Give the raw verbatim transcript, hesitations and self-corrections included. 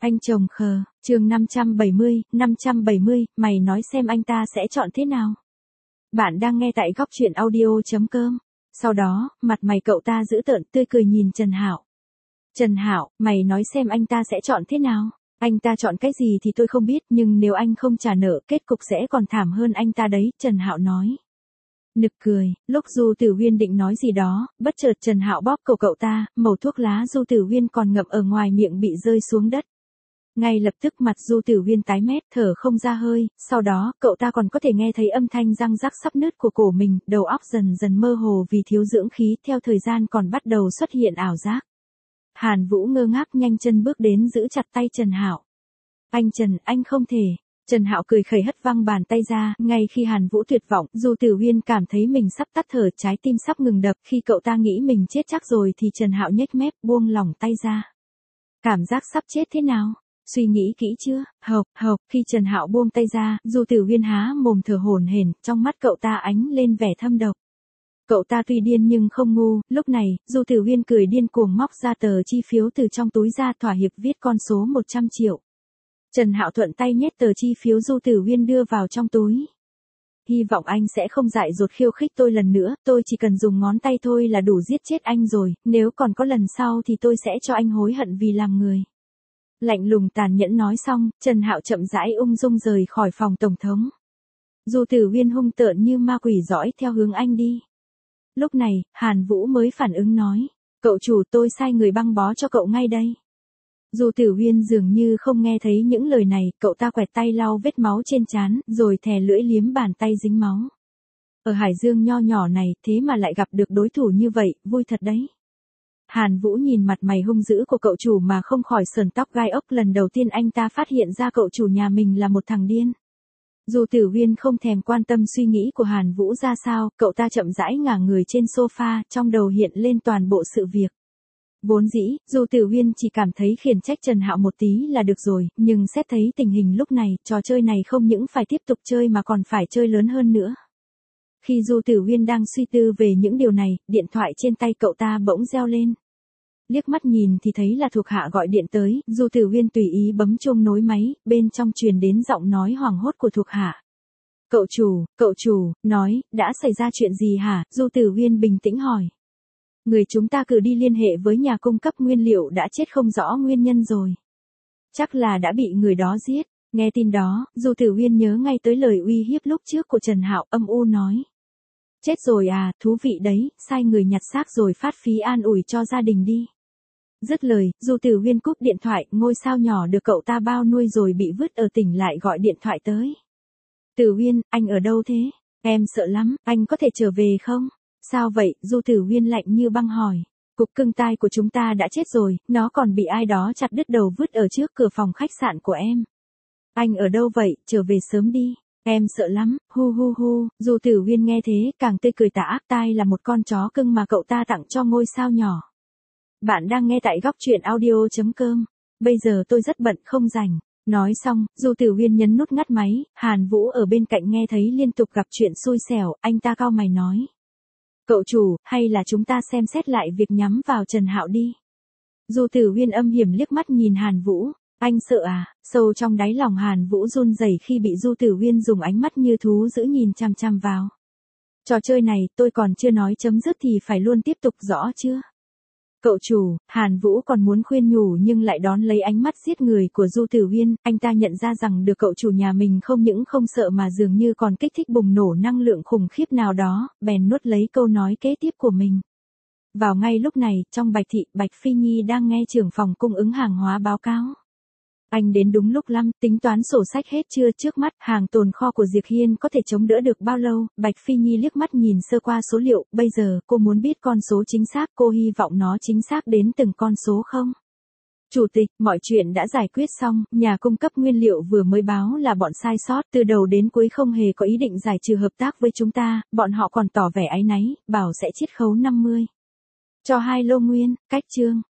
Anh chồng khờ, chương năm trăm bảy mươi, năm trăm bảy mươi, mày nói xem anh ta sẽ chọn thế nào? Bạn đang nghe tại góc truyện audio chấm com. Sau đó, mặt mày cậu ta dữ tợn tươi cười nhìn Trần Hạo. Trần Hạo, mày nói xem anh ta sẽ chọn thế nào? Anh ta chọn cái gì thì tôi không biết, nhưng nếu anh không trả nợ, kết cục sẽ còn thảm hơn anh ta đấy, Trần Hạo nói. Nực cười, lúc Du Tử Huyên định nói gì đó, bất chợt Trần Hạo bóp cổ cậu ta, mẩu thuốc lá Du Tử Huyên còn ngậm ở ngoài miệng bị rơi xuống đất. Ngay lập tức mặt Du Tử Huyên tái mét, thở không ra hơi, sau đó, cậu ta còn có thể nghe thấy âm thanh răng rắc sắp nứt của cổ mình, đầu óc dần dần mơ hồ vì thiếu dưỡng khí, theo thời gian còn bắt đầu xuất hiện ảo giác. Hàn Vũ ngơ ngác nhanh chân bước đến giữ chặt tay Trần Hạo. Anh Trần, anh không thể. Trần Hạo cười khẩy hất văng bàn tay ra, ngay khi Hàn Vũ tuyệt vọng, Du Tử Huyên cảm thấy mình sắp tắt thở, trái tim sắp ngừng đập, khi cậu ta nghĩ mình chết chắc rồi thì Trần Hạo nhếch mép, buông lỏng tay ra. Cảm giác sắp chết thế nào? Suy nghĩ kỹ chưa? Hộc, hộc, khi Trần Hạo buông tay ra, Du Tử Huyên há mồm thở hổn hển, trong mắt cậu ta ánh lên vẻ thâm độc. Cậu ta tuy điên nhưng không ngu, lúc này, Du Tử Huyên cười điên cuồng móc ra tờ chi phiếu từ trong túi ra, thỏa hiệp viết con số một trăm triệu. Trần Hạo thuận tay nhét tờ chi phiếu Du Tử Huyên đưa vào trong túi. Hy vọng anh sẽ không dại dột khiêu khích tôi lần nữa, tôi chỉ cần dùng ngón tay thôi là đủ giết chết anh rồi, nếu còn có lần sau thì tôi sẽ cho anh hối hận vì làm người. Lạnh lùng tàn nhẫn nói xong, Trần Hạo chậm rãi ung dung rời khỏi phòng tổng thống. Du Tử Huyên hung tợn như ma quỷ dõi theo hướng anh đi. Lúc này, Hàn Vũ mới phản ứng nói, cậu chủ, tôi sai người băng bó cho cậu ngay đây. Du Tử Huyên dường như không nghe thấy những lời này, cậu ta quẹt tay lau vết máu trên trán, rồi thè lưỡi liếm bàn tay dính máu. Ở Hải Dương nho nhỏ này, thế mà lại gặp được đối thủ như vậy, vui thật đấy. Hàn Vũ nhìn mặt mày hung dữ của cậu chủ mà không khỏi sờn tóc gai ốc, lần đầu tiên anh ta phát hiện ra cậu chủ nhà mình là một thằng điên. Du Tử Huyên không thèm quan tâm suy nghĩ của Hàn Vũ ra sao, cậu ta chậm rãi ngả người trên sofa, trong đầu hiện lên toàn bộ sự việc. Vốn dĩ, Du Tử Huyên chỉ cảm thấy khiển trách Trần Hạo một tí là được rồi, nhưng xét thấy tình hình lúc này, trò chơi này không những phải tiếp tục chơi mà còn phải chơi lớn hơn nữa. Khi Du Tử Huyên đang suy tư về những điều này, điện thoại trên tay cậu ta bỗng reo lên. Liếc mắt nhìn thì thấy là thuộc hạ gọi điện tới, Du Tử Huyên tùy ý bấm chuông nối máy, bên trong truyền đến giọng nói hoảng hốt của thuộc hạ. Cậu chủ, cậu chủ, nói, đã xảy ra chuyện gì hả? Du Tử Huyên bình tĩnh hỏi. Người chúng ta cử đi liên hệ với nhà cung cấp nguyên liệu đã chết không rõ nguyên nhân rồi. Chắc là đã bị người đó giết. Nghe tin đó, Du Tử Huyên nhớ ngay tới lời uy hiếp lúc trước của Trần Hạo, âm u nói. Chết rồi à, thú vị đấy, sai người nhặt xác rồi phát phí an ủi cho gia đình đi. Dứt lời, Du Tử Huyên cúp điện thoại, ngôi sao nhỏ được cậu ta bao nuôi rồi bị vứt ở tỉnh lại gọi điện thoại tới. Tử Huyên, anh ở đâu thế? Em sợ lắm, anh có thể trở về không? Sao vậy? Du Tử Huyên lạnh như băng hỏi. Cục cưng tai của chúng ta đã chết rồi, nó còn bị ai đó chặt đứt đầu vứt ở trước cửa phòng khách sạn của em. Anh ở đâu vậy? Trở về sớm đi. Em sợ lắm, hu hu hu. Du Tử Huyên nghe thế, càng tươi cười tà ác, tai là một con chó cưng mà cậu ta tặng cho ngôi sao nhỏ. Bạn đang nghe tại góc truyện audio chấm com. Bây giờ tôi rất bận không rảnh. Nói xong, Du Tử Huyên nhấn nút ngắt máy, Hàn Vũ ở bên cạnh nghe thấy liên tục gặp chuyện xui xẻo, anh ta cau mày nói. Cậu chủ, hay là chúng ta xem xét lại việc nhắm vào Trần Hạo đi. Du Tử Huyên âm hiểm liếc mắt nhìn Hàn Vũ. Anh sợ à? Sâu trong đáy lòng Hàn Vũ run rẩy khi bị Du Tử Huyên dùng ánh mắt như thú dữ nhìn chằm chằm vào. Trò chơi này, tôi còn chưa nói chấm dứt thì phải luôn tiếp tục rõ chưa? Cậu chủ, Hàn Vũ còn muốn khuyên nhủ nhưng lại đón lấy ánh mắt giết người của Du Tử Huyên, anh ta nhận ra rằng được cậu chủ nhà mình không những không sợ mà dường như còn kích thích bùng nổ năng lượng khủng khiếp nào đó, bèn nuốt lấy câu nói kế tiếp của mình. Vào ngay lúc này, trong Bạch Thị, Bạch Phi Nhi đang nghe trưởng phòng cung ứng hàng hóa báo cáo. Anh đến đúng lúc lắm, tính toán sổ sách hết chưa? Trước mắt, hàng tồn kho của Diệp Hiên có thể chống đỡ được bao lâu? Bạch Phi Nhi liếc mắt nhìn sơ qua số liệu, bây giờ, cô muốn biết con số chính xác, cô hy vọng nó chính xác đến từng con số không? Chủ tịch, mọi chuyện đã giải quyết xong, nhà cung cấp nguyên liệu vừa mới báo là bọn sai sót, từ đầu đến cuối không hề có ý định giải trừ hợp tác với chúng ta, bọn họ còn tỏ vẻ áy náy, bảo sẽ chiết khấu năm mươi. Cho hai lô nguyên, cách chương.